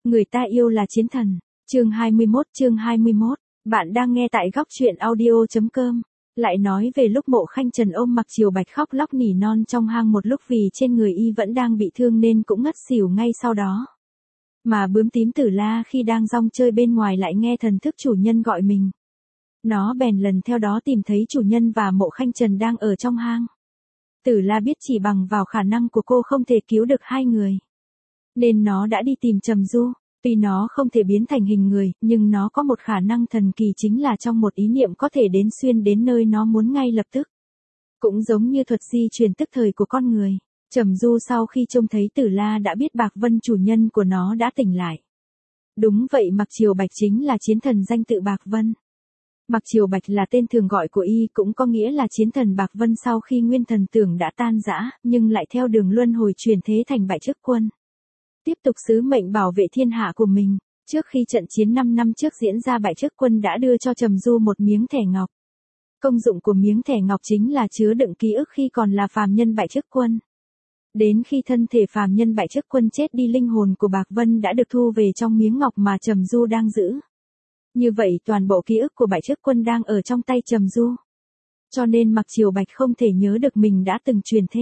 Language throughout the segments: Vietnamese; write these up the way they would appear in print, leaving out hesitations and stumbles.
Người ta yêu là chiến thần. Chương 21, bạn đang nghe tại góc truyện audio.com. Lại nói về lúc Mộ Khanh Trần ôm Mặc Triều Bạch khóc lóc nỉ non trong hang một lúc vì trên người y vẫn đang bị thương nên cũng ngất xỉu ngay sau đó. Mà bướm tím Tử La khi đang rong chơi bên ngoài lại nghe thần thức chủ nhân gọi mình. Nó bèn lần theo đó tìm thấy chủ nhân và Mộ Khanh Trần đang ở trong hang. Tử La biết chỉ bằng vào khả năng của cô không thể cứu được hai người. Nên nó đã đi tìm Trầm Du. Tuy nó không thể biến thành hình người, nhưng nó có một khả năng thần kỳ chính là trong một ý niệm có thể đến xuyên đến nơi nó muốn ngay lập tức. Cũng giống như thuật di truyền tức thời của con người. Trầm Du sau khi trông thấy Tử La đã biết Bạc Vân chủ nhân của nó đã tỉnh lại. Đúng vậy, Mặc Triều Bạch chính là chiến thần danh tự Bạc Vân. Mặc Triều Bạch là tên thường gọi của y, cũng có nghĩa là chiến thần Bạc Vân sau khi nguyên thần tưởng đã tan rã, nhưng lại theo đường luân hồi chuyển thế thành bại chức quân. Tiếp tục sứ mệnh bảo vệ thiên hạ của mình. Trước khi trận chiến 5 năm trước diễn ra, bại chức quân đã đưa cho Trầm Du một miếng thẻ ngọc. Công dụng của miếng thẻ ngọc chính là chứa đựng ký ức khi còn là phàm nhân bại chức quân. Đến khi thân thể phàm nhân bại chức quân chết đi, linh hồn của Bạc Vân đã được thu về trong miếng ngọc mà Trầm Du đang giữ. Như vậy toàn bộ ký ức của bại chức quân đang ở trong tay Trầm Du. Cho nên Mặc Triều Bạch không thể nhớ được mình đã từng truyền thế.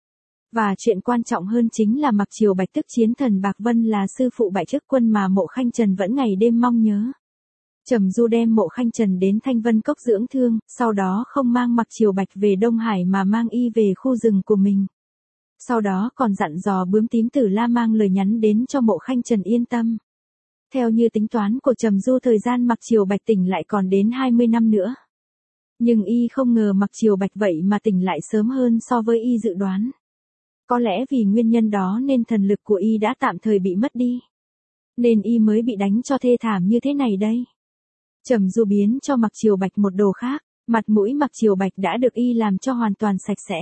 Và chuyện quan trọng hơn chính là Mặc Triều Bạch tức chiến thần Bạc Vân là sư phụ bại chức quân mà Mộ Khanh Trần vẫn ngày đêm mong nhớ. Trầm Du đem Mộ Khanh Trần đến Thanh Vân Cốc dưỡng thương, sau đó không mang Mặc Triều Bạch về Đông Hải mà mang y về khu rừng của mình. Sau đó còn dặn dò bướm tím Tử La mang lời nhắn đến cho Mộ Khanh Trần yên tâm. Theo như tính toán của Trầm Du, thời gian Mặc Triều Bạch tỉnh lại còn đến 20 năm nữa. Nhưng y không ngờ Mặc Triều Bạch vậy mà tỉnh lại sớm hơn so với y dự đoán. Có lẽ vì nguyên nhân đó nên thần lực của y đã tạm thời bị mất đi. Nên y mới bị đánh cho thê thảm như thế này đây. Trầm Du biến cho Mặc Triều Bạch một đồ khác, mặt mũi Mặc Triều Bạch đã được y làm cho hoàn toàn sạch sẽ.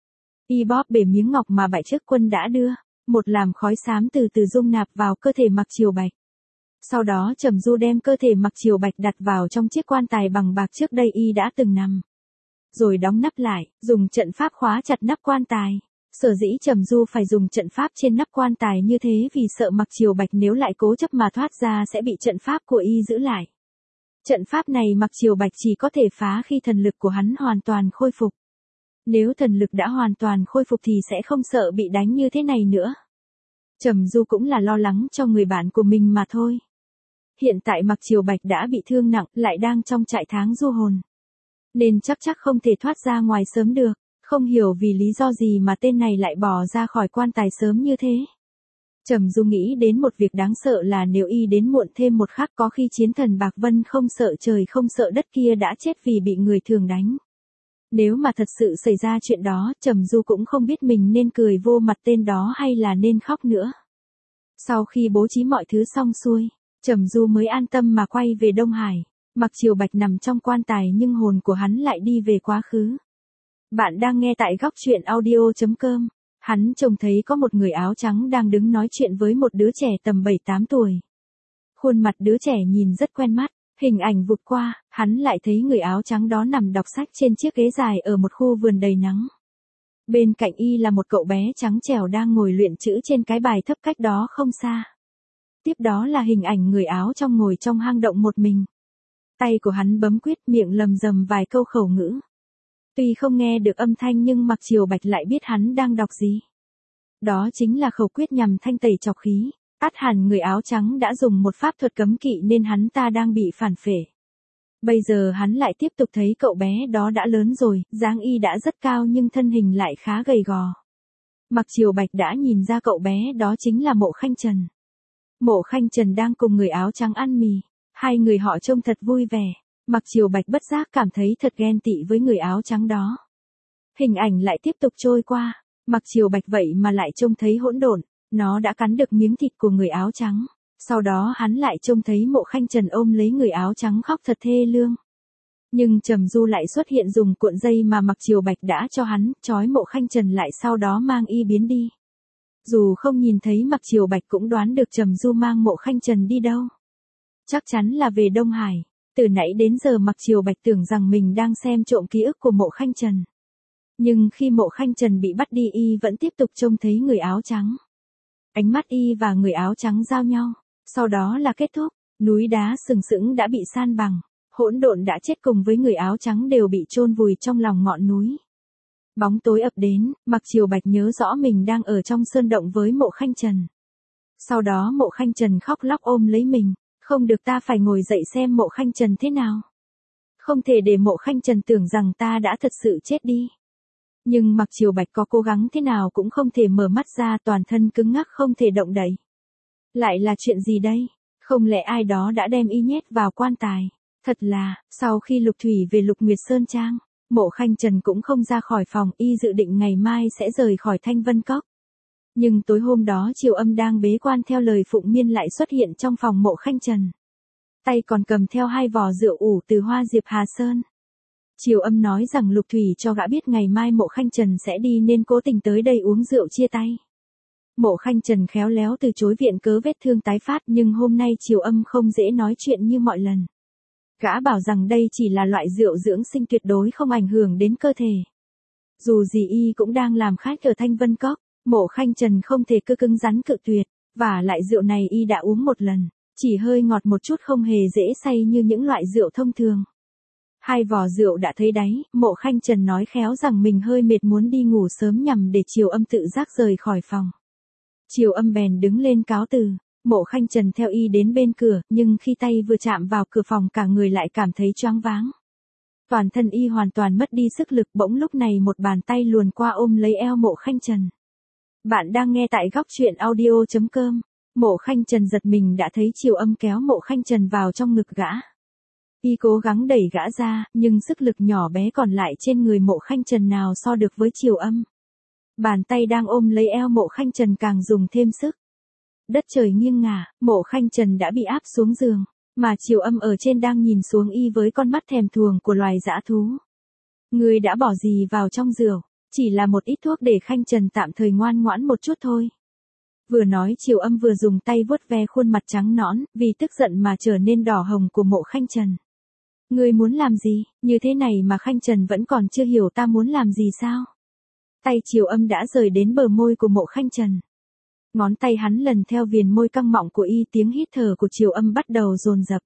Y bóp bể miếng ngọc mà bại chức quân đã đưa, một làm khói xám từ từ dung nạp vào cơ thể Mặc Triều Bạch. Sau đó Trầm Du đem cơ thể Mặc Triều Bạch đặt vào trong chiếc quan tài bằng bạc trước đây y đã từng nằm. Rồi đóng nắp lại, dùng trận pháp khóa chặt nắp quan tài. Sở dĩ Trầm Du phải dùng trận pháp trên nắp quan tài như thế vì sợ Mặc Triều Bạch nếu lại cố chấp mà thoát ra sẽ bị trận pháp của y giữ lại. Trận pháp này Mặc Triều Bạch chỉ có thể phá khi thần lực của hắn hoàn toàn khôi phục. Nếu thần lực đã hoàn toàn khôi phục thì sẽ không sợ bị đánh như thế này nữa. Trầm Du cũng là lo lắng cho người bạn của mình mà thôi. Hiện tại Mặc Triều Bạch đã bị thương nặng, lại đang trong trại tháng du hồn. Nên chắc không thể thoát ra ngoài sớm được. Không hiểu vì lý do gì mà tên này lại bỏ ra khỏi quan tài sớm như thế. Trầm Du nghĩ đến một việc đáng sợ là nếu y đến muộn thêm một khắc có khi chiến thần Bạc Vân không sợ trời không sợ đất kia đã chết vì bị người thường đánh. Nếu mà thật sự xảy ra chuyện đó, Trầm Du cũng không biết mình nên cười vô mặt tên đó hay là nên khóc nữa. Sau khi bố trí mọi thứ xong xuôi, Trầm Du mới an tâm mà quay về Đông Hải. Mặc Triều Bạch nằm trong quan tài nhưng hồn của hắn lại đi về quá khứ. Bạn đang nghe tại góc truyện audio.com. Hắn trông thấy có một người áo trắng đang đứng nói chuyện với một đứa trẻ tầm 7-8 tuổi. Khuôn mặt đứa trẻ nhìn rất quen mắt, hình ảnh vụt qua, hắn lại thấy người áo trắng đó nằm đọc sách trên chiếc ghế dài ở một khu vườn đầy nắng. Bên cạnh y là một cậu bé trắng trẻo đang ngồi luyện chữ trên cái bài thấp cách đó không xa. Tiếp đó là hình ảnh người áo trong ngồi trong hang động một mình. Tay của hắn bấm quyết, miệng lầm rầm vài câu khẩu ngữ. Tuy không nghe được âm thanh nhưng Mặc Triều Bạch lại biết hắn đang đọc gì. Đó chính là khẩu quyết nhằm thanh tẩy trọc khí. Ắt hẳn người áo trắng đã dùng một pháp thuật cấm kỵ nên hắn ta đang bị phản phệ. Bây giờ hắn lại tiếp tục thấy cậu bé đó đã lớn rồi, dáng y đã rất cao nhưng thân hình lại khá gầy gò. Mặc Triều Bạch đã nhìn ra cậu bé đó chính là Mộ Khanh Trần. Mộ Khanh Trần đang cùng người áo trắng ăn mì. Hai người họ trông thật vui vẻ. Mặc Triều Bạch bất giác cảm thấy thật ghen tị với người áo trắng đó. Hình ảnh lại tiếp tục trôi qua. Mặc Triều Bạch vậy mà lại trông thấy hỗn độn. Nó đã cắn được miếng thịt của người áo trắng. Sau đó hắn lại trông thấy Mộ Khanh Trần ôm lấy người áo trắng khóc thật thê lương. Nhưng Trầm Du lại xuất hiện dùng cuộn dây mà Mặc Triều Bạch đã cho hắn, trói Mộ Khanh Trần lại sau đó mang y biến đi. Dù không nhìn thấy Mặc Triều Bạch cũng đoán được Trầm Du mang Mộ Khanh Trần đi đâu. Chắc chắn là về Đông Hải. Từ nãy đến giờ Mặc Triều Bạch tưởng rằng mình đang xem trộm ký ức của Mộ Khanh Trần. Nhưng khi Mộ Khanh Trần bị bắt đi y vẫn tiếp tục trông thấy người áo trắng. Ánh mắt y và người áo trắng giao nhau. Sau đó là kết thúc, núi đá sừng sững đã bị san bằng, hỗn độn đã chết cùng với người áo trắng đều bị chôn vùi trong lòng ngọn núi. Bóng tối ập đến, Mặc Triều Bạch nhớ rõ mình đang ở trong sơn động với Mộ Khanh Trần. Sau đó Mộ Khanh Trần khóc lóc ôm lấy mình, không được, ta phải ngồi dậy xem Mộ Khanh Trần thế nào. Không thể để Mộ Khanh Trần tưởng rằng ta đã thật sự chết đi. Nhưng Mặc Triều Bạch có cố gắng thế nào cũng không thể mở mắt ra, toàn thân cứng ngắc không thể động đậy. Lại là chuyện gì đây? Không lẽ ai đó đã đem y nhét vào quan tài? Thật là, sau khi Lục Thủy về Lục Nguyệt Sơn Trang, Mộ Khanh Trần cũng không ra khỏi phòng, y dự định ngày mai sẽ rời khỏi Thanh Vân Cốc. Nhưng tối hôm đó Triều Âm đang bế quan theo lời Phụng Miên lại xuất hiện trong phòng Mộ Khanh Trần. Tay còn cầm theo 2 vò rượu ủ từ hoa diệp Hà Sơn. Triều Âm nói rằng Lục Thủy cho gã biết ngày mai Mộ Khanh Trần sẽ đi nên cố tình tới đây uống rượu chia tay. Mộ Khanh Trần khéo léo từ chối viện cớ vết thương tái phát, nhưng hôm nay Triều Âm không dễ nói chuyện như mọi lần. Gã bảo rằng đây chỉ là loại rượu dưỡng sinh tuyệt đối không ảnh hưởng đến cơ thể. Dù gì y cũng đang làm khách ở Thanh Vân Cốc, Mộ Khanh Trần không thể cứ cứng rắn cự tuyệt, và lại rượu này y đã uống một lần, chỉ hơi ngọt một chút, không hề dễ say như những loại rượu thông thường. 2 vò rượu đã thấy đáy, Mộ Khanh Trần nói khéo rằng mình hơi mệt muốn đi ngủ sớm nhằm để Triều Âm tự giác rời khỏi phòng. Triều Âm bèn đứng lên cáo từ, Mộ Khanh Trần theo y đến bên cửa, nhưng khi tay vừa chạm vào cửa phòng cả người lại cảm thấy choáng váng. Toàn thân y hoàn toàn mất đi sức lực, bỗng lúc này một bàn tay luồn qua ôm lấy eo Mộ Khanh Trần. Bạn đang nghe tại góc truyện audio.com. Mộ Khanh Trần giật mình đã thấy Triều Âm kéo Mộ Khanh Trần vào trong ngực gã. Y cố gắng đẩy gã ra, nhưng sức lực nhỏ bé còn lại trên người Mộ Khanh Trần nào so được với Triều Âm. Bàn tay đang ôm lấy eo Mộ Khanh Trần càng dùng thêm sức. Đất trời nghiêng ngả, Mộ Khanh Trần đã bị áp xuống giường, mà Triều Âm ở trên đang nhìn xuống y với con mắt thèm thuồng của loài dã thú. Ngươi đã bỏ gì vào trong rượu? Chỉ là một ít thuốc để Khanh Trần tạm thời ngoan ngoãn một chút thôi. Vừa nói Triều Âm vừa dùng tay vuốt ve khuôn mặt trắng nõn, vì tức giận mà trở nên đỏ hồng của Mộ Khanh Trần. Ngươi muốn làm gì, như thế này mà Khanh Trần vẫn còn chưa hiểu ta muốn làm gì sao? Tay Triều Âm đã rời đến bờ môi của Mộ Khanh Trần. Ngón tay hắn lần theo viền môi căng mọng của y, tiếng hít thở của Triều Âm bắt đầu dồn dập.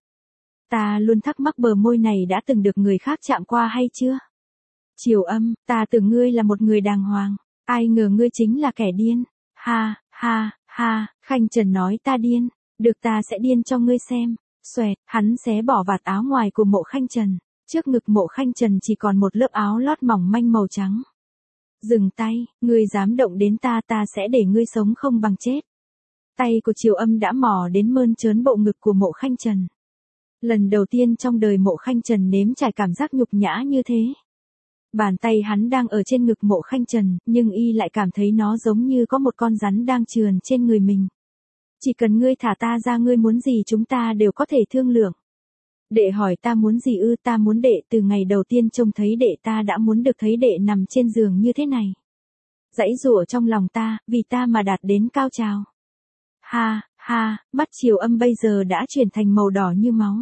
Ta luôn thắc mắc bờ môi này đã từng được người khác chạm qua hay chưa? Triều Âm, ta tưởng ngươi là một người đàng hoàng, ai ngờ ngươi chính là kẻ điên. Ha, ha, ha, Khanh Trần nói ta điên, được ta sẽ điên cho ngươi xem. Xoẹt, hắn xé bỏ vạt áo ngoài của Mộ Khanh Trần, trước ngực Mộ Khanh Trần chỉ còn một lớp áo lót mỏng manh màu trắng. Dừng tay, ngươi dám động đến ta, ta sẽ để ngươi sống không bằng chết. Tay của Triều Âm đã mò đến mơn trớn bộ ngực của Mộ Khanh Trần. Lần đầu tiên trong đời Mộ Khanh Trần nếm trải cảm giác nhục nhã như thế. Bàn tay hắn đang ở trên ngực Mộ Khanh Trần, nhưng y lại cảm thấy nó giống như có một con rắn đang trườn trên người mình. Chỉ cần ngươi thả ta ra, ngươi muốn gì chúng ta đều có thể thương lượng. Đệ hỏi ta muốn gì ư? Ta muốn đệ từ ngày đầu tiên trông thấy đệ ta đã muốn được thấy đệ nằm trên giường như thế này. Dãy rủa trong lòng ta, vì ta mà đạt đến cao trào. Ha, ha, mắt Triều Âm bây giờ đã chuyển thành màu đỏ như máu.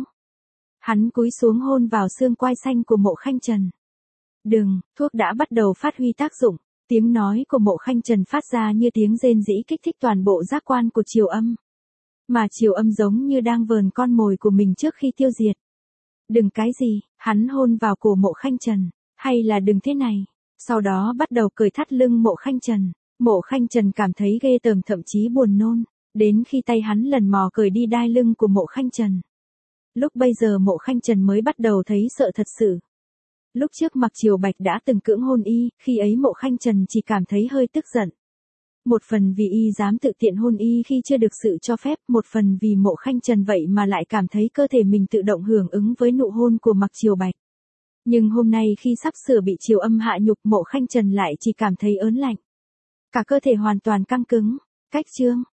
Hắn cúi xuống hôn vào xương quai xanh của Mộ Khanh Trần. Đừng, thuốc đã bắt đầu phát huy tác dụng. Tiếng nói của Mộ Khanh Trần phát ra như tiếng rên rỉ kích thích toàn bộ giác quan của Triều Âm. Mà Triều Âm giống như đang vờn con mồi của mình trước khi tiêu diệt. Đừng cái gì, hắn hôn vào cổ Mộ Khanh Trần, hay là đừng thế này. Sau đó bắt đầu cởi thắt lưng Mộ Khanh Trần. Mộ Khanh Trần cảm thấy ghê tởm, thậm chí buồn nôn, đến khi tay hắn lần mò cởi đi đai lưng của Mộ Khanh Trần. Lúc bây giờ Mộ Khanh Trần mới bắt đầu thấy sợ thật sự. Lúc trước Mặc Triều Bạch đã từng cưỡng hôn y, khi ấy Mộ Khanh Trần chỉ cảm thấy hơi tức giận. Một phần vì y dám tự tiện hôn y khi chưa được sự cho phép, một phần vì Mộ Khanh Trần vậy mà lại cảm thấy cơ thể mình tự động hưởng ứng với nụ hôn của Mặc Triều Bạch. Nhưng hôm nay khi sắp sửa bị Triều Âm hạ nhục, Mộ Khanh Trần lại chỉ cảm thấy ớn lạnh. Cả cơ thể hoàn toàn căng cứng. Cách chương